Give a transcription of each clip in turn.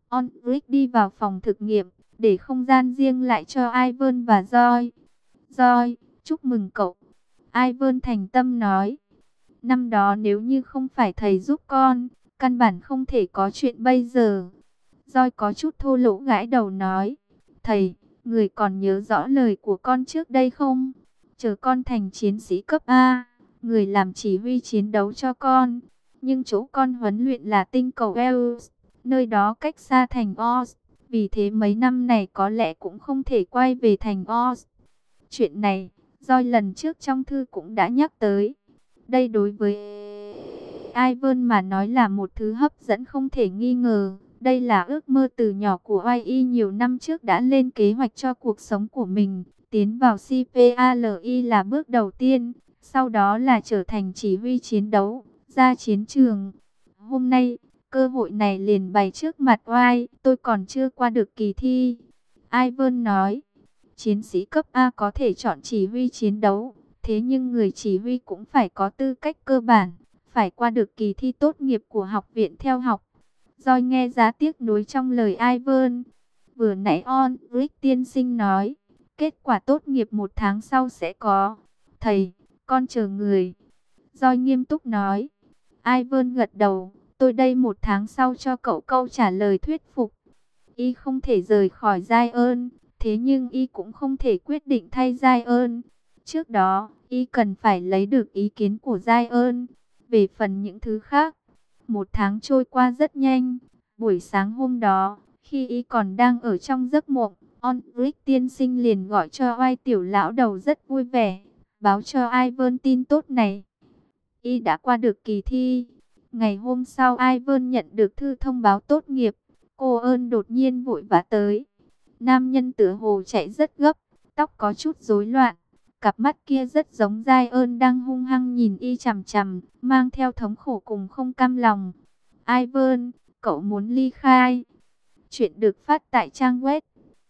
Ulrich đi vào phòng thực nghiệm, để không gian riêng lại cho Ivan và Joy. Joy, chúc mừng cậu. Ivan thành tâm nói. Năm đó nếu như không phải thầy giúp con, căn bản không thể có chuyện bây giờ. Joy có chút thô lỗ gãi đầu nói. Thầy, người còn nhớ rõ lời của con trước đây không? Chờ con thành chiến sĩ cấp A, người làm chỉ huy chiến đấu cho con. Nhưng chỗ con huấn luyện là tinh cầu Eos, nơi đó cách xa thành Oz. Vì thế mấy năm này có lẽ cũng không thể quay về thành Oz. Chuyện này, Joy lần trước trong thư cũng đã nhắc tới. Đây đối với Ivan mà nói là một thứ hấp dẫn không thể nghi ngờ. Đây là ước mơ từ nhỏ của Y nhiều năm trước đã lên kế hoạch cho cuộc sống của mình. Tiến vào CPALI là bước đầu tiên, sau đó là trở thành chỉ huy chiến đấu, ra chiến trường. Hôm nay, cơ hội này liền bày trước mặt Y, tôi còn chưa qua được kỳ thi. Ivan nói, chiến sĩ cấp A có thể chọn chỉ huy chiến đấu, thế nhưng người chỉ huy cũng phải có tư cách cơ bản, phải qua được kỳ thi tốt nghiệp của học viện theo học. Joy nghe giá tiếc nuối trong lời Ivan. Vừa nãy Ulrich tiên sinh nói, kết quả tốt nghiệp 1 tháng sau sẽ có. Thầy, con chờ người. Joy nghiêm túc nói. Ivan gật đầu, tôi đây 1 tháng sau cho cậu câu trả lời thuyết phục. Y không thể rời khỏi Zion, thế nhưng Y cũng không thể quyết định thay Zion. Trước đó, Y cần phải lấy được ý kiến của Zion. Về phần những thứ khác, 1 tháng trôi qua rất nhanh. Buổi sáng hôm đó, khi Y còn đang ở trong giấc mộng, Ulrich tiên sinh liền gọi cho Oai tiểu lão đầu rất vui vẻ, báo cho Ivan tin tốt này. Y đã qua được kỳ thi. Ngày hôm sau Ivan nhận được thư thông báo tốt nghiệp. Cô ơn đột nhiên vội vã tới. Nam nhân tựa hồ chạy rất gấp, tóc có chút rối loạn. Cặp mắt kia rất giống Giai ơn đang hung hăng nhìn Y chằm chằm, mang theo thống khổ cùng không cam lòng. Ivan, cậu muốn ly khai. Chuyện được phát tại trang web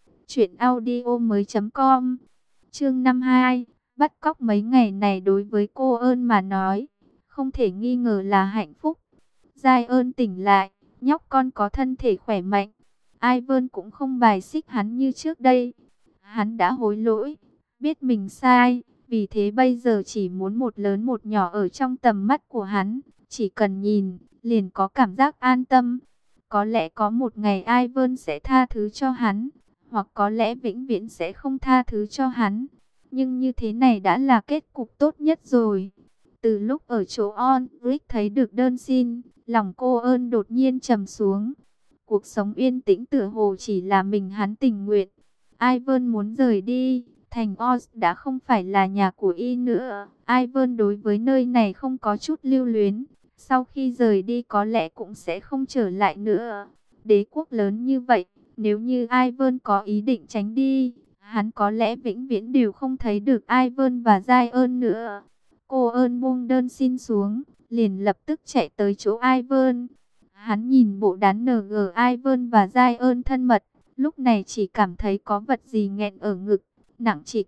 truyệnaudiomoi.com. Chương 52, bắt cóc mấy ngày này đối với cô ơn mà nói, không thể nghi ngờ là hạnh phúc. Giai ơn tỉnh lại, nhóc con có thân thể khỏe mạnh. Ivan cũng không bài xích hắn như trước đây. Hắn đã hối lỗi, biết mình sai, vì thế bây giờ chỉ muốn một lớn một nhỏ ở trong tầm mắt của hắn. Chỉ cần nhìn, liền có cảm giác an tâm. Có lẽ có một ngày Ivan sẽ tha thứ cho hắn, hoặc có lẽ vĩnh viễn sẽ không tha thứ cho hắn. Nhưng như thế này đã là kết cục tốt nhất rồi. Từ lúc ở chỗ Ulrich thấy được đơn xin, lòng cô ơn đột nhiên trầm xuống. Cuộc sống yên tĩnh tựa hồ chỉ là mình hắn tình nguyện. Ivan muốn rời đi, thành Oz đã không phải là nhà của Y nữa. Ivan đối với nơi này không có chút lưu luyến. Sau khi rời đi có lẽ cũng sẽ không trở lại nữa. Đế quốc lớn như vậy, nếu như Ivan có ý định tránh đi, hắn có lẽ vĩnh viễn đều không thấy được Ivan và Giai ơn nữa. Cô ơn buông đơn xin xuống, liền lập tức chạy tới chỗ Ivan. Hắn nhìn bộ đàn NG Ivan và Giai ơn thân mật, lúc này chỉ cảm thấy có vật gì nghẹn ở ngực, nặng trịch.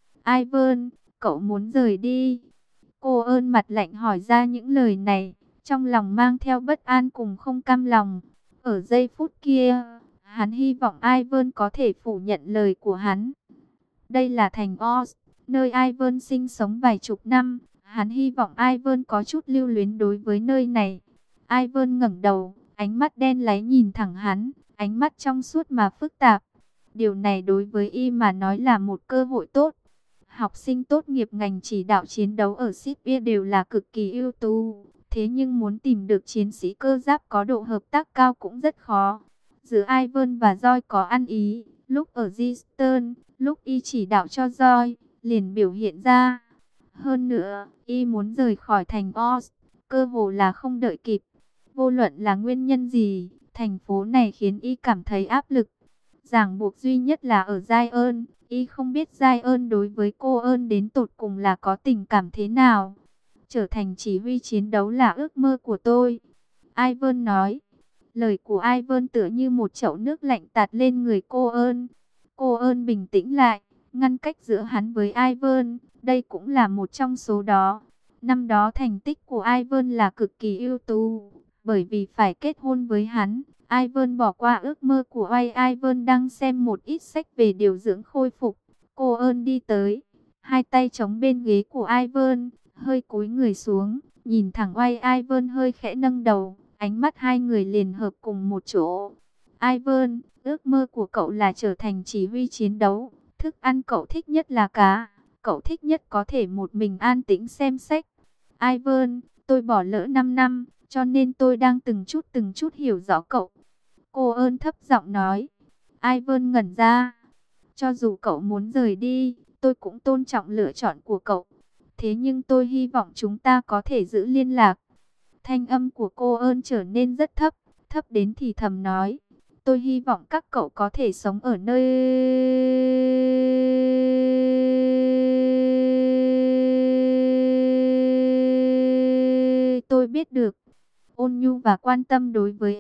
Ivan, cậu muốn rời đi? Cô ơn mặt lạnh hỏi ra những lời này, trong lòng mang theo bất an cùng không cam lòng. Ở giây phút kia, hắn hy vọng Ivan có thể phủ nhận lời của hắn. Đây là thành Oz, nơi Ivan sinh sống vài chục năm. Hắn hy vọng Ivan có chút lưu luyến đối với nơi này. Ivan ngẩng đầu, ánh mắt đen láy nhìn thẳng hắn, ánh mắt trong suốt mà phức tạp. Điều này đối với Y mà nói là một cơ hội tốt. Học sinh tốt nghiệp ngành chỉ đạo chiến đấu ở Sibia đều là cực kỳ ưu tú. Thế nhưng muốn tìm được chiến sĩ cơ giáp có độ hợp tác cao cũng rất khó. Giữa Ivan và Joy có ăn ý. Lúc ở Eastern, lúc Y chỉ đạo cho Joy, liền biểu hiện ra. Hơn nữa, Y muốn rời khỏi thành Oz, cơ hồ là không đợi kịp. Vô luận là nguyên nhân gì, thành phố này khiến Y cảm thấy áp lực. Ràng buộc duy nhất là ở Zion. Y không biết Zion đối với cô ơn đến tột cùng là có tình cảm thế nào. Trở thành chỉ huy chiến đấu là ước mơ của tôi, Ivan nói. Lời của Ivan tựa như một chậu nước lạnh tạt lên người cô ơn. Cô ơn bình tĩnh lại, ngăn cách giữa hắn với Ivan. Đây cũng là một trong số đó. Năm đó thành tích của Ivan là cực kỳ ưu tú. Bởi vì phải kết hôn với hắn, Ivan bỏ qua ước mơ của Ivan đang xem một ít sách về điều dưỡng khôi phục. Cô ơn đi tới, hai tay chống bên ghế của Ivan, hơi cúi người xuống, nhìn thẳng Ivan hơi khẽ nâng đầu, ánh mắt hai người liền hợp cùng một chỗ. Ivan, ước mơ của cậu là trở thành chỉ huy chiến đấu, thức ăn cậu thích nhất là cá, cậu thích nhất có thể một mình an tĩnh xem sách. Ivan, tôi bỏ lỡ 5 năm, cho nên tôi đang từng chút hiểu rõ cậu. Cô ơn thấp giọng nói. Ivan ngẩn ra. Cho dù cậu muốn rời đi, tôi cũng tôn trọng lựa chọn của cậu. Thế nhưng tôi hy vọng chúng ta có thể giữ liên lạc. Thanh âm của cô ơn trở nên rất thấp, thấp đến thì thầm nói. Tôi hy vọng các cậu có thể sống ở nơi tôi biết được. Ôn nhu và quan tâm đối với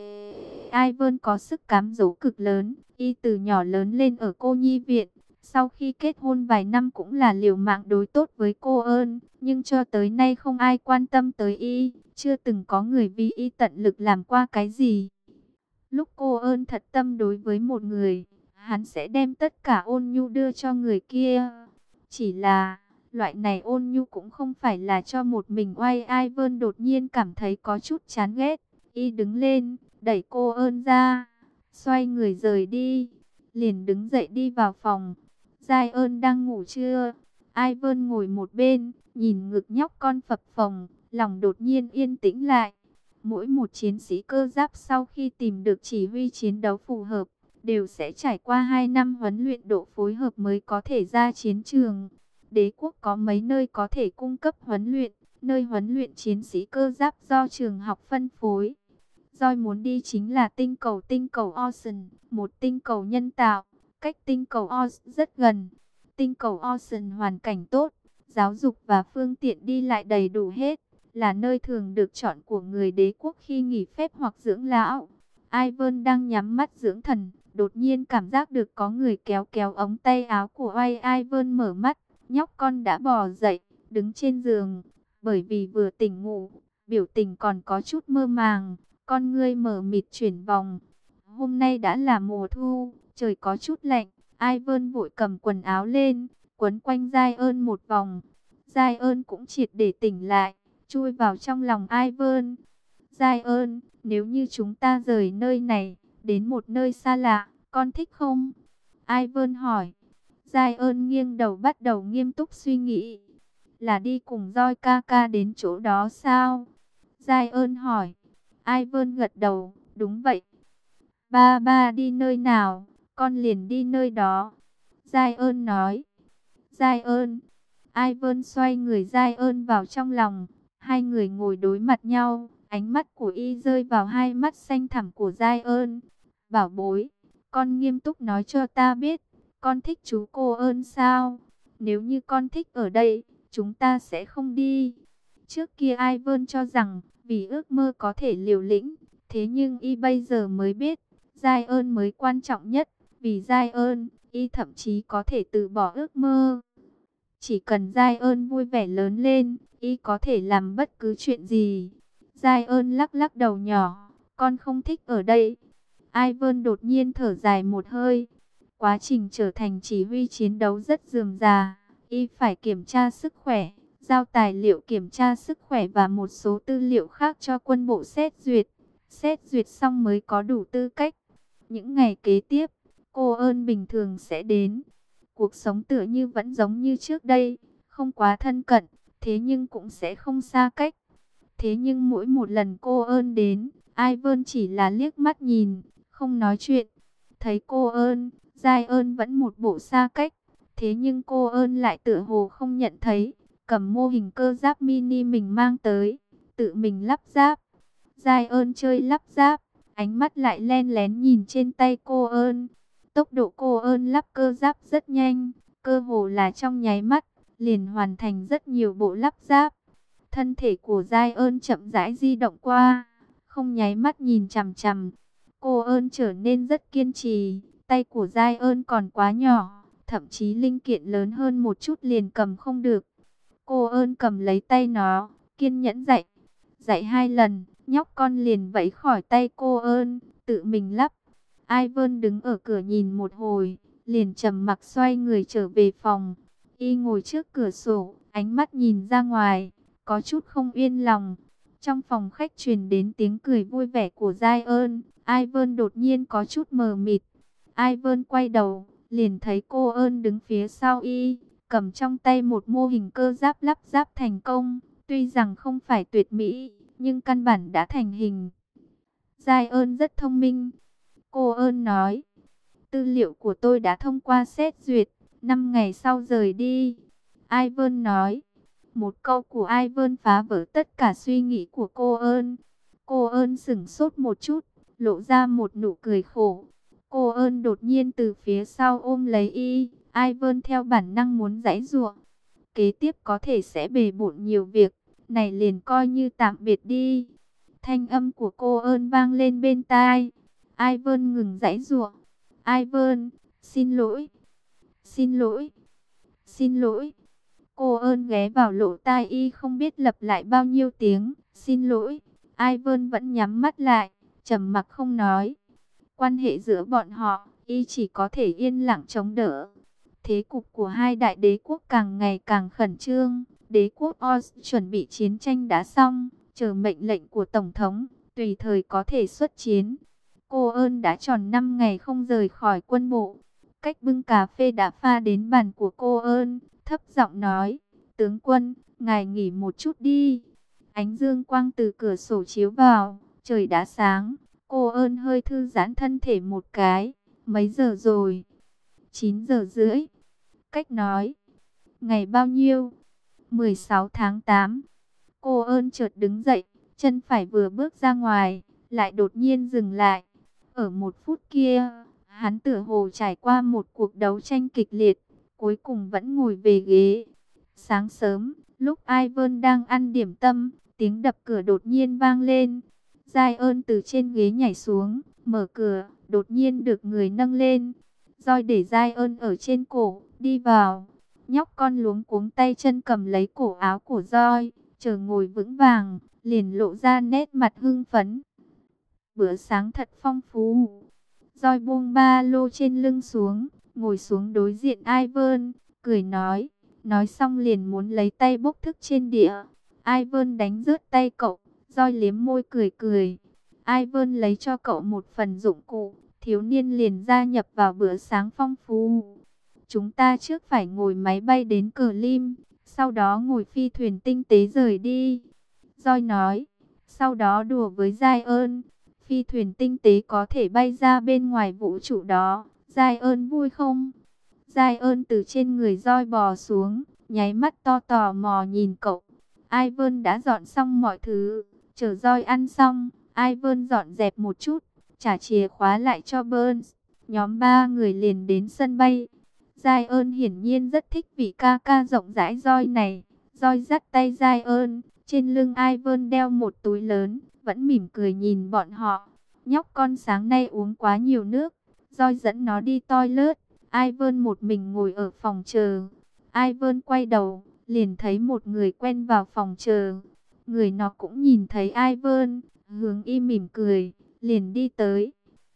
Ivan có sức cám dỗ cực lớn. Y từ nhỏ lớn lên ở cô nhi viện. Sau khi kết hôn vài năm cũng là liều mạng đối tốt với cô ơn. Nhưng cho tới nay không ai quan tâm tới Y. Chưa từng có người vì Y tận lực làm qua cái gì. Lúc cô ơn thật tâm đối với một người, hắn sẽ đem tất cả ôn nhu đưa cho người kia. Chỉ là loại này ôn nhu cũng không phải là cho một mình. Ivan đột nhiên cảm thấy có chút chán ghét. Y đứng lên, đẩy cô ơn ra, xoay người rời đi. Liền đứng dậy đi vào phòng. Giai ơn đang ngủ trưa. Ivan ngồi một bên, nhìn ngực nhóc con phập phồng, lòng đột nhiên yên tĩnh lại. Mỗi một chiến sĩ cơ giáp sau khi tìm được chỉ huy chiến đấu phù hợp, đều sẽ trải qua 2 năm huấn luyện độ phối hợp mới có thể ra chiến trường. Đế quốc có mấy nơi có thể cung cấp huấn luyện, nơi huấn luyện chiến sĩ cơ giáp do trường học phân phối. Doi muốn đi chính là tinh cầu Ocean, một tinh cầu nhân tạo, cách tinh cầu Oz rất gần. Tinh cầu Ocean hoàn cảnh tốt, giáo dục và phương tiện đi lại đầy đủ hết, là nơi thường được chọn của người đế quốc khi nghỉ phép hoặc dưỡng lão. Ivan đang nhắm mắt dưỡng thần, đột nhiên cảm giác được có người kéo kéo ống tay áo của Ivan. Mở mắt, nhóc con đã bò dậy, đứng trên giường, bởi vì vừa tỉnh ngủ, biểu tình còn có chút mơ màng, con ngươi mờ mịt chuyển vòng. Hôm nay đã là mùa thu, trời có chút lạnh. Ivan vội cầm quần áo lên, quấn quanh Giai ơn một vòng. Giai ơn cũng triệt để tỉnh lại, chui vào trong lòng Ivan. Giai ơn, nếu như chúng ta rời nơi này, đến một nơi xa lạ, con thích không? Ivan hỏi. Giai ơn nghiêng đầu bắt đầu nghiêm túc suy nghĩ. Là đi cùng Doi ca ca đến chỗ đó sao? Giai ơn hỏi. Ivan gật đầu, đúng vậy. Ba ba đi nơi nào, con liền đi nơi đó. Giai ơn nói. Giai ơn. Ivan xoay người Giai ơn vào trong lòng. Hai người ngồi đối mặt nhau. Ánh mắt của Y rơi vào hai mắt xanh thẳm của Giai ơn. Bảo bối, con nghiêm túc nói cho ta biết, con thích chú cô ơn sao? Nếu như con thích ở đây, chúng ta sẽ không đi. Trước kia Ivan cho rằng, vì ước mơ có thể liều lĩnh. Thế nhưng Y bây giờ mới biết, Giai ơn mới quan trọng nhất. Vì Giai ơn, Y thậm chí có thể từ bỏ ước mơ. Chỉ cần Giai ơn vui vẻ lớn lên, Y có thể làm bất cứ chuyện gì. Giai ơn lắc lắc đầu nhỏ, con không thích ở đây. Ivan đột nhiên thở dài một hơi. Quá trình trở thành chỉ huy chiến đấu rất rườm rà. Y phải kiểm tra sức khỏe, giao tài liệu kiểm tra sức khỏe và một số tư liệu khác cho quân bộ xét duyệt. Xét duyệt xong mới có đủ tư cách. Những ngày kế tiếp, cô ơn bình thường sẽ đến. Cuộc sống tựa như vẫn giống như trước đây, không quá thân cận, thế nhưng cũng sẽ không xa cách. Thế nhưng mỗi một lần cô ơn đến, Ivan chỉ là liếc mắt nhìn, không nói chuyện. Thấy cô ơn, Giai ơn vẫn một bộ xa cách. Thế nhưng cô ơn lại tựa hồ không nhận thấy, cầm mô hình cơ giáp mini mình mang tới, tự mình lắp ráp. Giai ơn chơi lắp ráp, ánh mắt lại len lén nhìn trên tay cô ơn. Tốc độ cô ơn lắp cơ giáp rất nhanh, cơ hồ là trong nháy mắt, liền hoàn thành rất nhiều bộ lắp ráp. Thân thể của Giai ơn chậm rãi di động qua, không nháy mắt nhìn chằm chằm. Cô ơn trở nên rất kiên trì, tay của Giai ơn còn quá nhỏ, thậm chí linh kiện lớn hơn một chút liền cầm không được. Cô ơn cầm lấy tay nó, kiên nhẫn dạy. Dạy 2 lần, nhóc con liền vẫy khỏi tay cô ơn, tự mình lắp. Ivan đứng ở cửa nhìn một hồi, liền trầm mặc xoay người trở về phòng. Y ngồi trước cửa sổ, ánh mắt nhìn ra ngoài, có chút không yên lòng. Trong phòng khách truyền đến tiếng cười vui vẻ của Giai ơn. Ivan đột nhiên có chút mờ mịt. Ivan quay đầu, liền thấy cô ơn đứng phía sau y, cầm trong tay một mô hình cơ giáp lắp ráp thành công. Tuy rằng không phải tuyệt mỹ, nhưng căn bản đã thành hình. Giai ơn rất thông minh. Cô ơn nói, tư liệu của tôi đã thông qua xét duyệt, 5 ngày sau rời đi. Ivan nói, một câu của Ivan phá vỡ tất cả suy nghĩ của cô ơn. Cô ơn sững sốt một chút, lộ ra một nụ cười khổ. Cô ơn đột nhiên từ phía sau ôm lấy y. Ivan theo bản năng muốn giãy giụa. Kế tiếp có thể sẽ bề bộn nhiều việc, này liền coi như tạm biệt đi. Thanh âm của cô ơn vang lên bên tai. Ivan ngừng giãy giụa. Ivan, xin lỗi, xin lỗi, xin lỗi. Cô ơn ghé vào lỗ tai y không biết lặp lại bao nhiêu tiếng, xin lỗi. Ivan vẫn nhắm mắt lại, trầm mặc không nói. Quan hệ giữa bọn họ, y chỉ có thể yên lặng chống đỡ. Thế cục của hai đại đế quốc càng ngày càng khẩn trương. Đế quốc Oz chuẩn bị chiến tranh đã xong, chờ mệnh lệnh của Tổng thống, tùy thời có thể xuất chiến. Cô ơn đã tròn 5 ngày không rời khỏi quân bộ. Cách bưng cà phê đã pha đến bàn của cô ơn, thấp giọng nói, tướng quân, ngài nghỉ một chút đi. Ánh dương quang từ cửa sổ chiếu vào, trời đã sáng. Cô ơn hơi thư giãn thân thể một cái. Mấy giờ rồi? 9 giờ rưỡi. Cách nói, ngày bao nhiêu? 16 tháng 8. Cô ơn chợt đứng dậy, chân phải vừa bước ra ngoài, lại đột nhiên dừng lại. Ở một phút kia, hắn tựa hồ trải qua một cuộc đấu tranh kịch liệt, cuối cùng vẫn ngồi về ghế. Sáng sớm, lúc Ivan đang ăn điểm tâm, tiếng đập cửa đột nhiên vang lên. Giai ơn từ trên ghế nhảy xuống, mở cửa, đột nhiên được người nâng lên. Roi để Giai ơn ở trên cổ, đi vào. Nhóc con luống cuống tay chân cầm lấy cổ áo của Roi, chờ ngồi vững vàng, liền lộ ra nét mặt hưng phấn. Bữa sáng thật phong phú. Roi buông ba lô trên lưng xuống, ngồi xuống đối diện Ivan, cười nói xong liền muốn lấy tay bốc thức trên đĩa. Ivan đánh rớt tay cậu, Roi liếm môi cười cười. Ivan lấy cho cậu một phần dụng cụ, thiếu niên liền gia nhập vào bữa sáng phong phú. Chúng ta trước phải ngồi máy bay đến Cờ Lim, sau đó ngồi phi thuyền tinh tế rời đi. Roi nói, sau đó đùa với Giai ơn. Phi thuyền tinh tế có thể bay ra bên ngoài vũ trụ đó. Giai ơn vui không? Giai ơn từ trên người Roi bò xuống, nháy mắt to tò mò nhìn cậu. Ivan đã dọn xong mọi thứ, chờ Roi ăn xong, Ivan dọn dẹp một chút, trả chìa khóa lại cho Burns. Nhóm 3 người liền đến sân bay. Giai ơn hiển nhiên rất thích vị ca ca rộng rãi Roi này. Roi dắt tay Giai ơn, trên lưng Ivan đeo một túi lớn, vẫn mỉm cười nhìn bọn họ. Nhóc con sáng nay uống quá nhiều nước, Roi dẫn nó đi toilet. Ivan một mình ngồi ở phòng chờ. Ivan quay đầu, liền thấy một người quen vào phòng chờ. Người nó cũng nhìn thấy Ivan, hướng y mỉm cười, liền đi tới.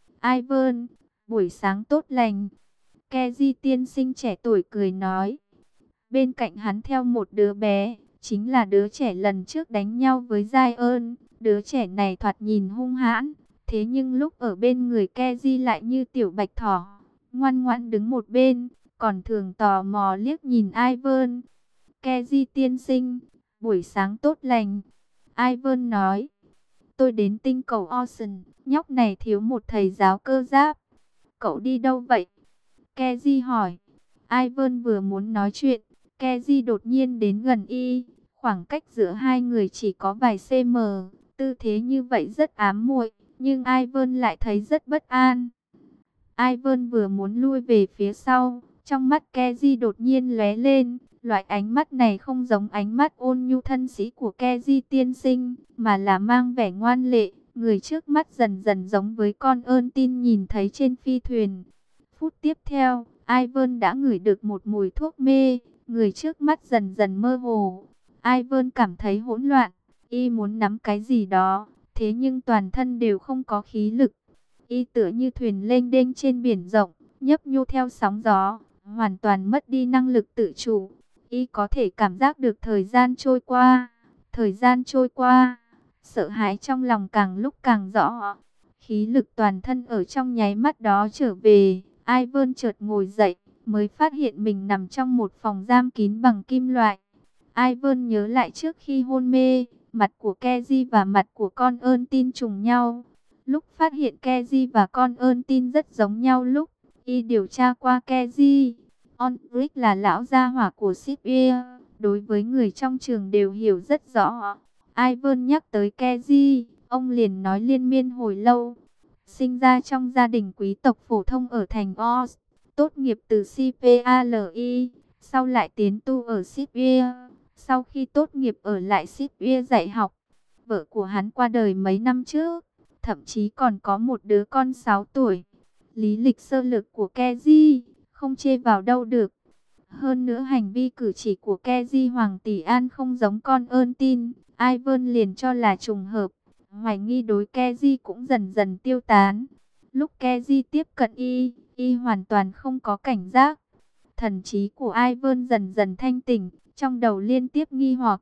Ivan, buổi sáng tốt lành. Keji tiên sinh trẻ tuổi cười nói. Bên cạnh hắn theo một đứa bé, chính là đứa trẻ lần trước đánh nhau với Giai ơn. Đứa trẻ này thoạt nhìn hung hãn, thế nhưng lúc ở bên người Keji lại như tiểu bạch thỏ, ngoan ngoãn đứng một bên, còn thường tò mò liếc nhìn Ivan. Keji tiên sinh, buổi sáng tốt lành. Ivan nói, tôi đến tinh cầu Ocean, nhóc này thiếu một thầy giáo cơ giáp. Cậu đi đâu vậy? Keji hỏi. Ivan vừa muốn nói chuyện, Keji đột nhiên đến gần y. Khoảng cách giữa hai người chỉ có vài cm, tư thế như vậy rất ám muội, nhưng Ivan lại thấy rất bất an. Ivan vừa muốn lui về phía sau, trong mắt Keji đột nhiên lóe lên. Loại ánh mắt này không giống ánh mắt ôn nhu thân sĩ của Keji tiên sinh, mà là mang vẻ ngoan lệ. Người trước mắt dần dần giống với con ơn tin nhìn thấy trên phi thuyền. Phút tiếp theo, Ivan đã ngửi được một mùi thuốc mê. Người trước mắt dần dần mơ hồ. Ivan cảm thấy hỗn loạn. Y muốn nắm cái gì đó, thế nhưng toàn thân đều không có khí lực. Y tựa như thuyền lênh đênh trên biển rộng, nhấp nhô theo sóng gió, hoàn toàn mất đi năng lực tự chủ. Y có thể cảm giác được thời gian trôi qua, thời gian trôi qua, sợ hãi trong lòng càng lúc càng rõ. Khí lực toàn thân ở trong nháy mắt đó trở về, Ivan chợt ngồi dậy, mới phát hiện mình nằm trong một phòng giam kín bằng kim loại. Ivan nhớ lại trước khi hôn mê, mặt của Keji và mặt của con ơn tin trùng nhau. Lúc phát hiện Keji và con ơn tin rất giống nhau lúc y điều tra qua Keji. Onric là lão gia hỏa của Sipir, đối với người trong trường đều hiểu rất rõ. Ivan nhắc tới Keji, ông liền nói liên miên hồi lâu. Sinh ra trong gia đình quý tộc phổ thông ở thành Oz, tốt nghiệp từ CPALI, sau lại tiến tu ở Sipir. Sau khi tốt nghiệp ở lại Sipir dạy học, vợ của hắn qua đời mấy năm trước, thậm chí còn có một đứa con 6 tuổi. Lý lịch sơ lược của Keji không chê vào đâu được. Hơn nữa hành vi cử chỉ của Keji Hoàng Tỷ An không giống con ơn tin, Ivan liền cho là trùng hợp. Hoài nghi đối Keji cũng dần dần tiêu tán. Lúc Keji tiếp cận y hoàn toàn không có cảnh giác. Thần trí của Ivan dần dần thanh tỉnh, trong đầu liên tiếp nghi hoặc.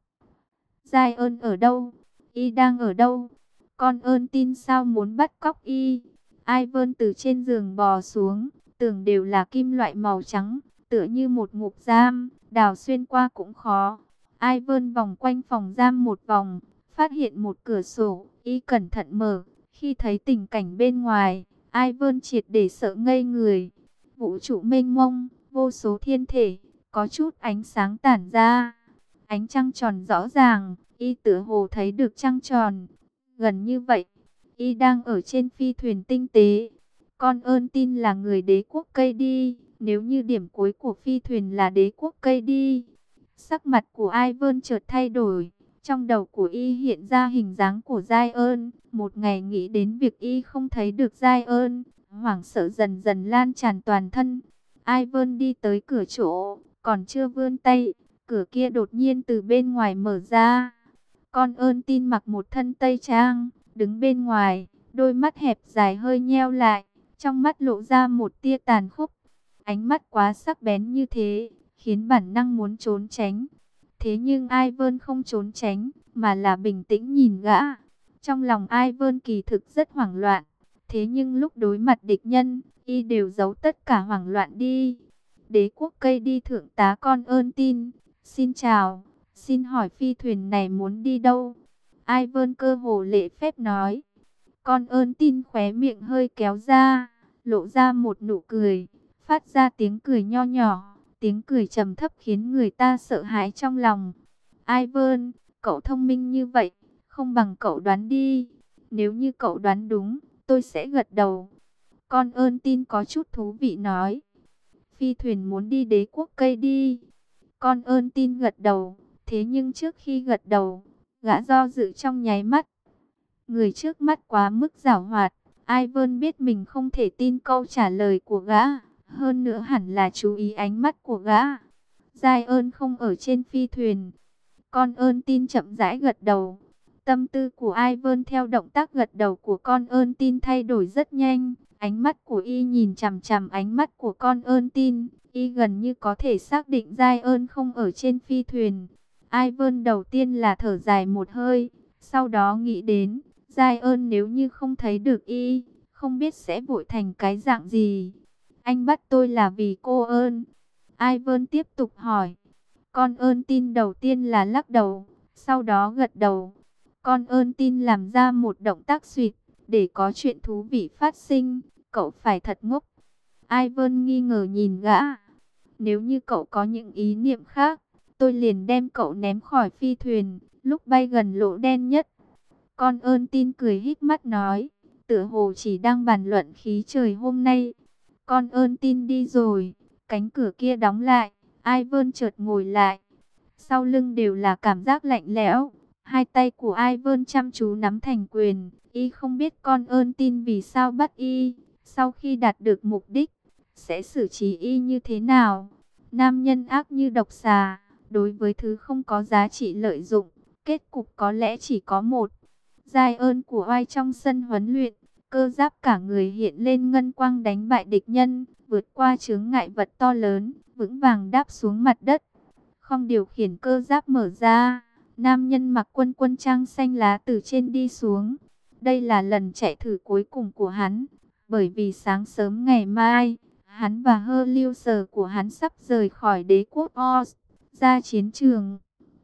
Zion ở đâu? Y đang ở đâu? Con ơn tin sao muốn bắt cóc y? Ivan từ trên giường bò xuống, tường đều là kim loại màu trắng, tựa như một ngục giam, đào xuyên qua cũng khó. Ivan vòng quanh phòng giam một vòng, phát hiện một cửa sổ, y cẩn thận mở, khi thấy tình cảnh bên ngoài, Ivan triệt để sợ ngây người. Vũ trụ mênh mông, vô số thiên thể, có chút ánh sáng tản ra. Ánh trăng tròn rõ ràng, y tựa hồ thấy được trăng tròn. Gần như vậy, y đang ở trên phi thuyền tinh tế. Con ơn tin là người đế quốc cây đi, nếu như điểm cuối của phi thuyền là đế quốc cây đi. Sắc mặt của Ivan chợt thay đổi, trong đầu của y hiện ra hình dáng của Zion. Một ngày nghĩ đến việc y không thấy được Zion, hoảng sợ dần dần lan tràn toàn thân. Ivan đi tới cửa chỗ, còn chưa vươn tay, cửa kia đột nhiên từ bên ngoài mở ra. Con ơn tin mặc một thân tây trang, đứng bên ngoài, đôi mắt hẹp dài hơi nheo lại, trong mắt lộ ra một tia tàn khốc. Ánh mắt quá sắc bén như thế, khiến bản năng muốn trốn tránh. Thế nhưng Ivan không trốn tránh, mà là bình tĩnh nhìn gã. Trong lòng Ivan kỳ thực rất hoảng loạn. Thế nhưng lúc đối mặt địch nhân, y đều giấu tất cả hoảng loạn đi. Đế quốc cây đi thượng tá con ơn tin. Xin chào, xin hỏi phi thuyền này muốn đi đâu? Ivan cơ hồ lễ phép nói. Con ơn tin khóe miệng hơi kéo ra, lộ ra một nụ cười, phát ra tiếng cười nho nhỏ, tiếng cười trầm thấp khiến người ta sợ hãi trong lòng. Ivan, cậu thông minh như vậy, không bằng cậu đoán đi. Nếu như cậu đoán đúng, tôi sẽ gật đầu. Con ơn tin có chút thú vị nói. Phi thuyền muốn đi đế quốc cây đi. Con ơn tin gật đầu, thế nhưng trước khi gật đầu, gã do dự trong nháy mắt. Người trước mắt quá mức giảo hoạt, Ivan biết mình không thể tin câu trả lời của gã, hơn nữa hẳn là chú ý ánh mắt của gã. Zion không ở trên phi thuyền. Con ơn tin chậm rãi gật đầu. Tâm tư của Ivan theo động tác gật đầu của con ơn tin thay đổi rất nhanh. Ánh mắt của y nhìn chằm chằm ánh mắt của con ơn tin. Y gần như có thể xác định Zion không ở trên phi thuyền. Ivan đầu tiên là thở dài một hơi, sau đó nghĩ đến Zion nếu như không thấy được y, không biết sẽ vội thành cái dạng gì. Anh bắt tôi là vì cô ơn. Ivan tiếp tục hỏi. Con ơn tin đầu tiên là lắc đầu, sau đó gật đầu. Con ơn tin làm ra một động tác xuyệt, để có chuyện thú vị phát sinh. Cậu phải thật ngốc. Ivan nghi ngờ nhìn gã. Nếu như cậu có những ý niệm khác, tôi liền đem cậu ném khỏi phi thuyền, lúc bay gần lỗ đen nhất. Con ơn tin cười híp mắt nói, tựa hồ chỉ đang bàn luận khí trời hôm nay. Con ơn tin đi rồi, cánh cửa kia đóng lại, Ivan chợt ngồi lại. Sau lưng đều là cảm giác lạnh lẽo, hai tay của Ivan chăm chú nắm thành quyền. Y không biết con ơn tin vì sao bắt y, sau khi đạt được mục đích, sẽ xử trí y như thế nào. Nam nhân ác như độc xà, đối với thứ không có giá trị lợi dụng, kết cục có lẽ chỉ có một. Giai ơn của oai trong sân huấn luyện, Cơ giáp cả người hiện lên ngân quang đánh bại địch nhân, vượt qua chướng ngại vật to lớn, vững vàng đáp xuống mặt đất. Không điều khiển cơ giáp mở ra, nam nhân mặc quân trang xanh lá từ trên đi xuống. Đây là lần chạy thử cuối cùng của hắn, bởi vì sáng sớm ngày mai, hắn và hơ lưu sở của hắn sắp rời khỏi đế quốc Oz, ra chiến trường.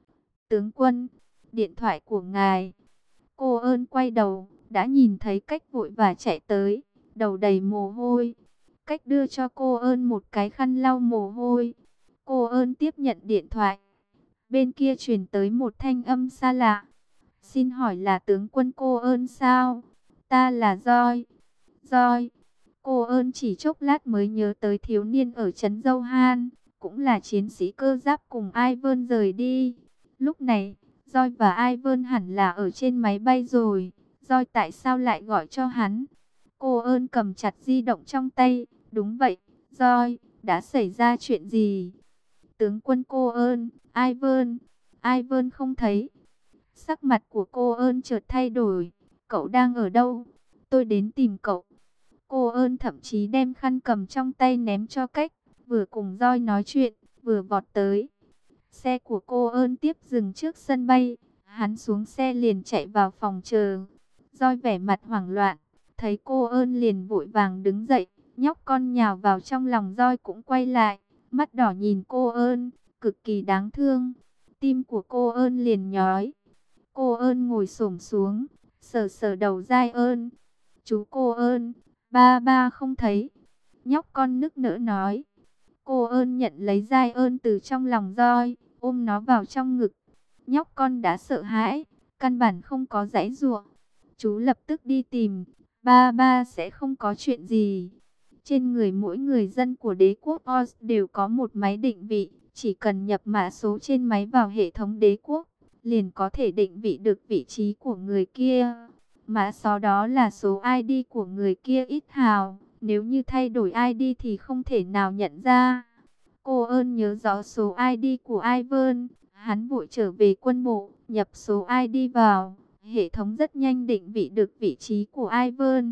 Tướng quân, điện thoại của ngài. Cô ơn quay đầu, đã nhìn thấy Cách vội và chạy tới, đầu đầy mồ hôi. Cách đưa cho cô ơn một cái khăn lau mồ hôi. Cô ơn tiếp nhận điện thoại. Bên kia truyền tới một thanh âm xa lạ. Xin hỏi là tướng quân cô ơn sao? Ta là Joy. Joy. Cô ơn chỉ chốc lát mới nhớ tới thiếu niên ở trấn Dâu Han, cũng là chiến sĩ cơ giáp cùng Ivan rời đi. Lúc này, Joy và Ivan hẳn là ở trên máy bay rồi. Joy tại sao lại gọi cho hắn? Cô ơn cầm chặt di động trong tay. Đúng vậy, Joy, đã xảy ra chuyện gì? Tướng quân cô ơn, Ivan. Ivan không thấy. Sắc mặt của cô ơn chợt thay đổi. Cậu đang ở đâu? Tôi đến tìm cậu. Cô ơn thậm chí đem khăn cầm trong tay ném cho Cách, vừa cùng Joy nói chuyện, vừa vọt tới. Xe của cô ơn tiếp dừng trước sân bay, hắn xuống xe liền chạy vào phòng chờ. Joy vẻ mặt hoảng loạn, thấy cô ơn liền vội vàng đứng dậy, nhóc con nhào vào trong lòng Joy cũng quay lại, mắt đỏ nhìn cô ơn, cực kỳ đáng thương. Tim của cô ơn liền nhói. Cô ơn ngồi xổm xuống, sờ sờ đầu Giai ơn. Chú cô ơn, ba ba không thấy. Nhóc con nức nở nói. Cô ơn nhận lấy Giai ơn từ trong lòng Joy, ôm nó vào trong ngực. Nhóc con đã sợ hãi, căn bản không có giãy giụa. Chú lập tức đi tìm, ba ba sẽ không có chuyện gì. Trên người mỗi người dân của đế quốc Oz đều có một máy định vị, chỉ cần nhập mã số trên máy vào hệ thống đế quốc, liền có thể định vị được vị trí của người kia. Mã số đó là số ID của người kia ít hào, nếu như thay đổi ID thì không thể nào nhận ra. Cô ơn nhớ rõ số ID của Ivan, hắn vội trở về quân bộ, nhập số ID vào, hệ thống rất nhanh định vị được vị trí của Ivan.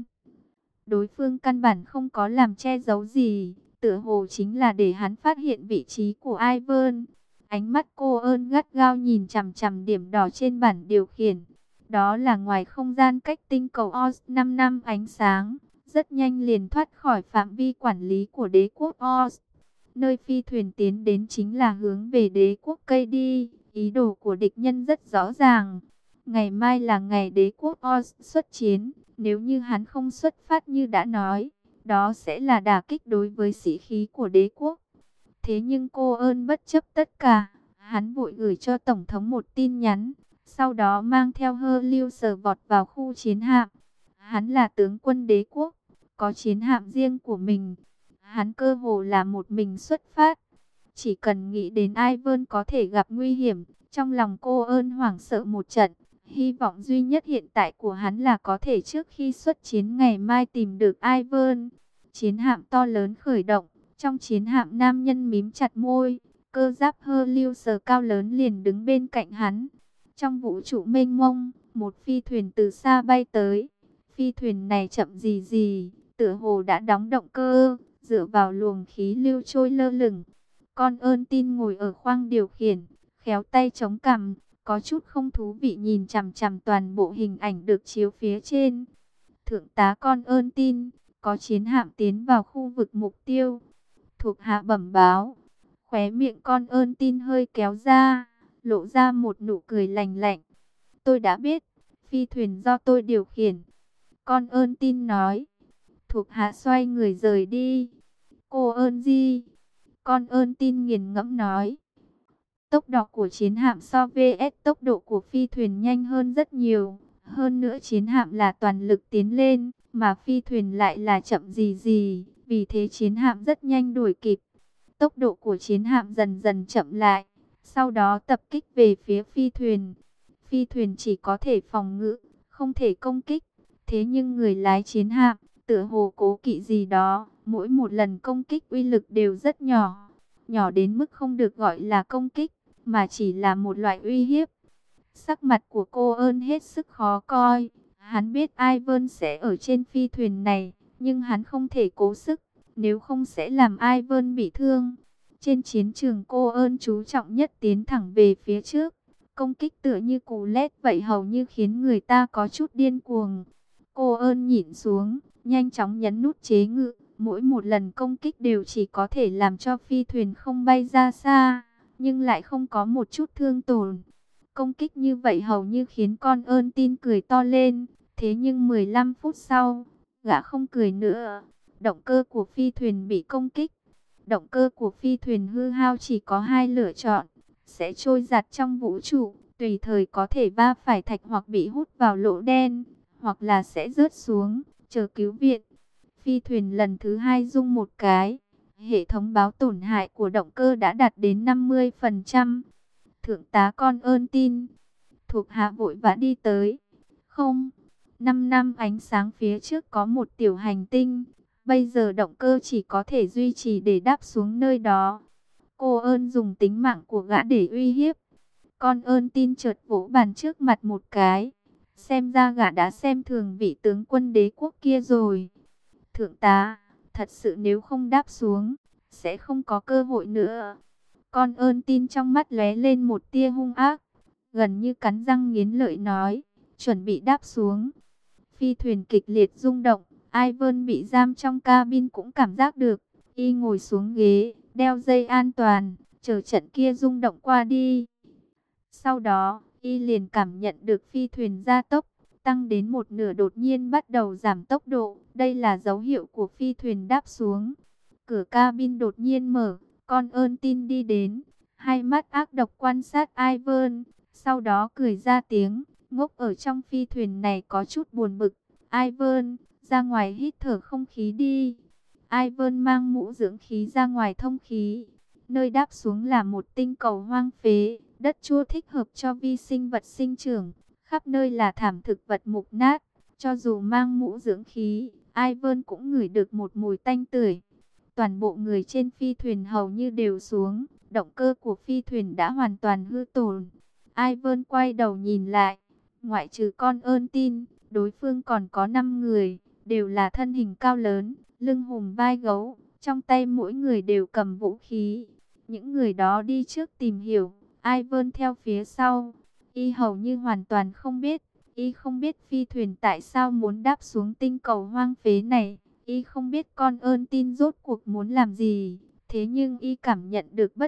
Đối phương căn bản không có làm che giấu gì, tựa hồ chính là để hắn phát hiện vị trí của Ivan. Ánh mắt cô ơn gắt gao nhìn chằm chằm điểm đỏ trên bản điều khiển. Đó là ngoài không gian cách tinh cầu Oz 5 năm ánh sáng, rất nhanh liền thoát khỏi phạm vi quản lý của đế quốc Oz. Nơi phi thuyền tiến đến chính là hướng về đế quốc cây đi, ý đồ của địch nhân rất rõ ràng. Ngày mai là ngày đế quốc Oz xuất chiến, nếu như hắn không xuất phát như đã nói, đó sẽ là đả kích đối với sĩ khí của đế quốc. Thế nhưng cô ơn bất chấp tất cả, hắn vội gửi cho Tổng thống một tin nhắn, sau đó mang theo hơ lưu sở vọt vào khu chiến hạm. Hắn là tướng quân đế quốc, có chiến hạm riêng của mình. Hắn cơ hồ là một mình xuất phát. Chỉ cần nghĩ đến Ivan có thể gặp nguy hiểm, trong lòng cô ơn hoảng sợ một trận. Hy vọng duy nhất hiện tại của hắn là có thể trước khi xuất chiến ngày mai tìm được Ivan. Chiến hạm to lớn khởi động. Trong chiến hạm nam nhân mím chặt môi, cơ giáp hơ lưu sờ cao lớn liền đứng bên cạnh hắn. Trong vũ trụ mênh mông, một phi thuyền từ xa bay tới. Phi thuyền này chậm gì gì, tựa hồ đã đóng động cơ, dựa vào luồng khí lưu trôi lơ lửng. Con ơn tin ngồi ở khoang điều khiển, khéo tay chống cằm, có chút không thú vị nhìn chằm chằm toàn bộ hình ảnh được chiếu phía trên. Thượng tá con ơn tin, có chiến hạm tiến vào khu vực mục tiêu. Thuộc hạ bẩm báo, khóe miệng con ơn tin hơi kéo ra, lộ ra một nụ cười lành lạnh. Tôi đã biết, phi thuyền do tôi điều khiển. Con ơn tin nói. Thuộc hạ xoay người rời đi. Cô ơn gì? Con ơn tin nghiền ngẫm nói. Tốc độ của chiến hạm so với tốc độ của phi thuyền nhanh hơn rất nhiều. Hơn nữa chiến hạm là toàn lực tiến lên, mà phi thuyền lại là chậm gì gì. Vì thế chiến hạm rất nhanh đuổi kịp. Tốc độ của chiến hạm dần dần chậm lại, sau đó tập kích về phía phi thuyền. Phi thuyền chỉ có thể phòng ngự, không thể công kích. Thế nhưng người lái chiến hạm, tựa hồ cố kỵ gì đó, mỗi một lần công kích uy lực đều rất nhỏ. Nhỏ đến mức không được gọi là công kích, mà chỉ là một loại uy hiếp. Sắc mặt của cô ơn hết sức khó coi. Hắn biết Ivan sẽ ở trên phi thuyền này, nhưng hắn không thể cố sức, nếu không sẽ làm Ivan bị thương. Trên chiến trường, cô ơn chú trọng nhất tiến thẳng về phía trước. Công kích tựa như cú lét vậy, hầu như khiến người ta có chút điên cuồng. Cô ơn nhịn xuống, nhanh chóng nhấn nút chế ngự. Mỗi một lần công kích đều chỉ có thể làm cho phi thuyền không bay ra xa, nhưng lại không có một chút thương tổn. Công kích như vậy hầu như khiến con ơn tin cười to lên. Thế nhưng 15 phút sau, gã không cười nữa. Động cơ của phi thuyền bị công kích. Động cơ của phi thuyền hư hao chỉ có hai lựa chọn: sẽ trôi giạt trong vũ trụ, tùy thời có thể va phải thạch hoặc bị hút vào lỗ đen, hoặc là sẽ rớt xuống, chờ cứu viện. Phi thuyền lần thứ hai rung một cái. Hệ thống báo tổn hại của động cơ đã đạt đến 50%. Thượng tá con ơn tin. Thuộc hạ vội vã đi tới. Không, 5 năm ánh sáng phía trước có một tiểu hành tinh. Bây giờ động cơ chỉ có thể duy trì để đáp xuống nơi đó. Cô ơn dùng tính mạng của gã để uy hiếp. Con ơn tin chợt vỗ bàn trước mặt một cái. Xem ra gã đã xem thường vị tướng quân đế quốc kia rồi. Thượng tá, thật sự nếu không đáp xuống, sẽ không có cơ hội nữa. Con ơn tin trong mắt lóe lên một tia hung ác, gần như cắn răng nghiến lợi nói, chuẩn bị đáp xuống. Phi thuyền kịch liệt rung động, Ivan bị giam trong cabin cũng cảm giác được. Y ngồi xuống ghế, đeo dây an toàn, chờ trận kia rung động qua đi. Sau đó, Y liền cảm nhận được phi thuyền gia tốc, tăng đến một nửa đột nhiên bắt đầu giảm tốc độ. Đây là dấu hiệu của phi thuyền đáp xuống. Cửa cabin đột nhiên mở, con ơn tin đi đến, hai mắt ác độc quan sát Ivan, sau đó cười ra tiếng, ngốc ở trong phi thuyền này có chút buồn bực. Ivan, ra ngoài hít thở không khí đi. Ivan mang mũ dưỡng khí ra ngoài thông khí. Nơi đáp xuống là một tinh cầu hoang phế, đất chua thích hợp cho vi sinh vật sinh trưởng, khắp nơi là thảm thực vật mục nát. Cho dù mang mũ dưỡng khí, Ivan cũng ngửi được một mùi tanh tưởi. Toàn bộ người trên phi thuyền hầu như đều xuống, động cơ của phi thuyền đã hoàn toàn hư tổn. Ivan quay đầu nhìn lại, ngoại trừ con ơn tin, đối phương còn có 5 người, đều là thân hình cao lớn, lưng hùm vai gấu, trong tay mỗi người đều cầm vũ khí. Những người đó đi trước tìm hiểu, Ivan theo phía sau. Y hầu như hoàn toàn không biết, Y không biết phi thuyền tại sao muốn đáp xuống tinh cầu hoang phế này. Y không biết con ơn tin rốt cuộc muốn làm gì. Thế nhưng Y cảm nhận được